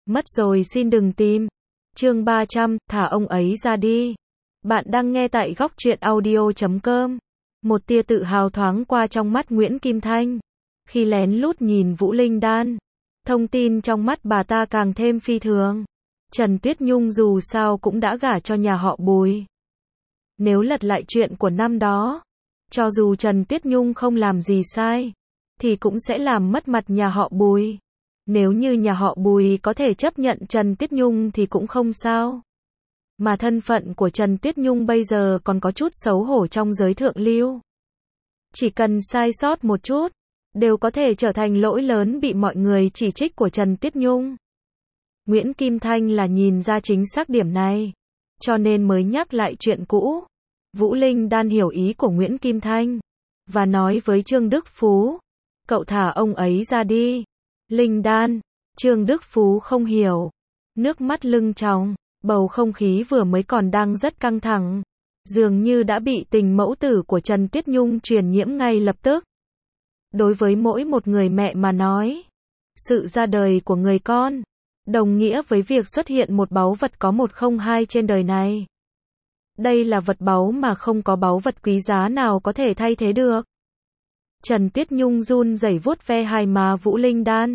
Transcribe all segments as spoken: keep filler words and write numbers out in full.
Mất rồi xin đừng tìm. Chương ba trăm, thả ông ấy ra đi. Bạn đang nghe tại góc truyện audio chấm com. Một tia tự hào thoáng qua trong mắt Nguyễn Kim Thanh. Khi lén lút nhìn Vũ Linh Đan, thông tin trong mắt bà ta càng thêm phi thường. Trần Tuyết Nhung dù sao cũng đã gả cho nhà họ Bùi. Nếu lật lại chuyện của năm đó, cho dù Trần Tuyết Nhung không làm gì sai, thì cũng sẽ làm mất mặt nhà họ Bùi. Nếu như nhà họ Bùi có thể chấp nhận Trần Tuyết Nhung thì cũng không sao. Mà thân phận của Trần Tuyết Nhung bây giờ còn có chút xấu hổ trong giới thượng lưu. Chỉ cần sai sót một chút, đều có thể trở thành lỗi lớn bị mọi người chỉ trích của Trần Tuyết Nhung. Nguyễn Kim Thanh là nhìn ra chính xác điểm này, cho nên mới nhắc lại chuyện cũ. Vũ Linh Đan hiểu ý của Nguyễn Kim Thanh, và nói với Trương Đức Phú, cậu thả ông ấy ra đi. Linh Đan, Trương Đức Phú không hiểu, nước mắt lưng tròng, bầu không khí vừa mới còn đang rất căng thẳng, dường như đã bị tình mẫu tử của Trần Tuyết Nhung truyền nhiễm ngay lập tức. Đối với mỗi một người mẹ mà nói, sự ra đời của người con đồng nghĩa với việc xuất hiện một báu vật có một không hai trên đời này. Đây là vật báu mà không có báu vật quý giá nào có thể thay thế được. Trần Tuyết Nhung run rẩy vuốt ve hai má Vũ Linh Đan.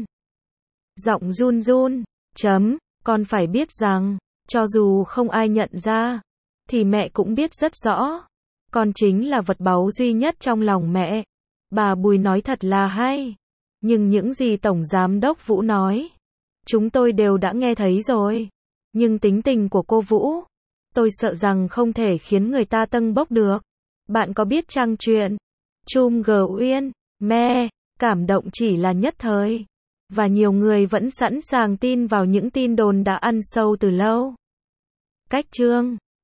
Giọng run run, chấm, con phải biết rằng, cho dù không ai nhận ra, thì mẹ cũng biết rất rõ. Con chính là vật báu duy nhất trong lòng mẹ. Bà Bùi nói thật là hay. Nhưng những gì Tổng Giám đốc Vũ nói, chúng tôi đều đã nghe thấy rồi. Nhưng tính tình của cô Vũ, tôi sợ rằng không thể khiến người ta tâng bốc được. Bạn có biết trang truyện Chum G Uyên, me, cảm động chỉ là nhất thời. Và nhiều người vẫn sẵn sàng tin vào những tin đồn đã ăn sâu từ lâu. Cách chương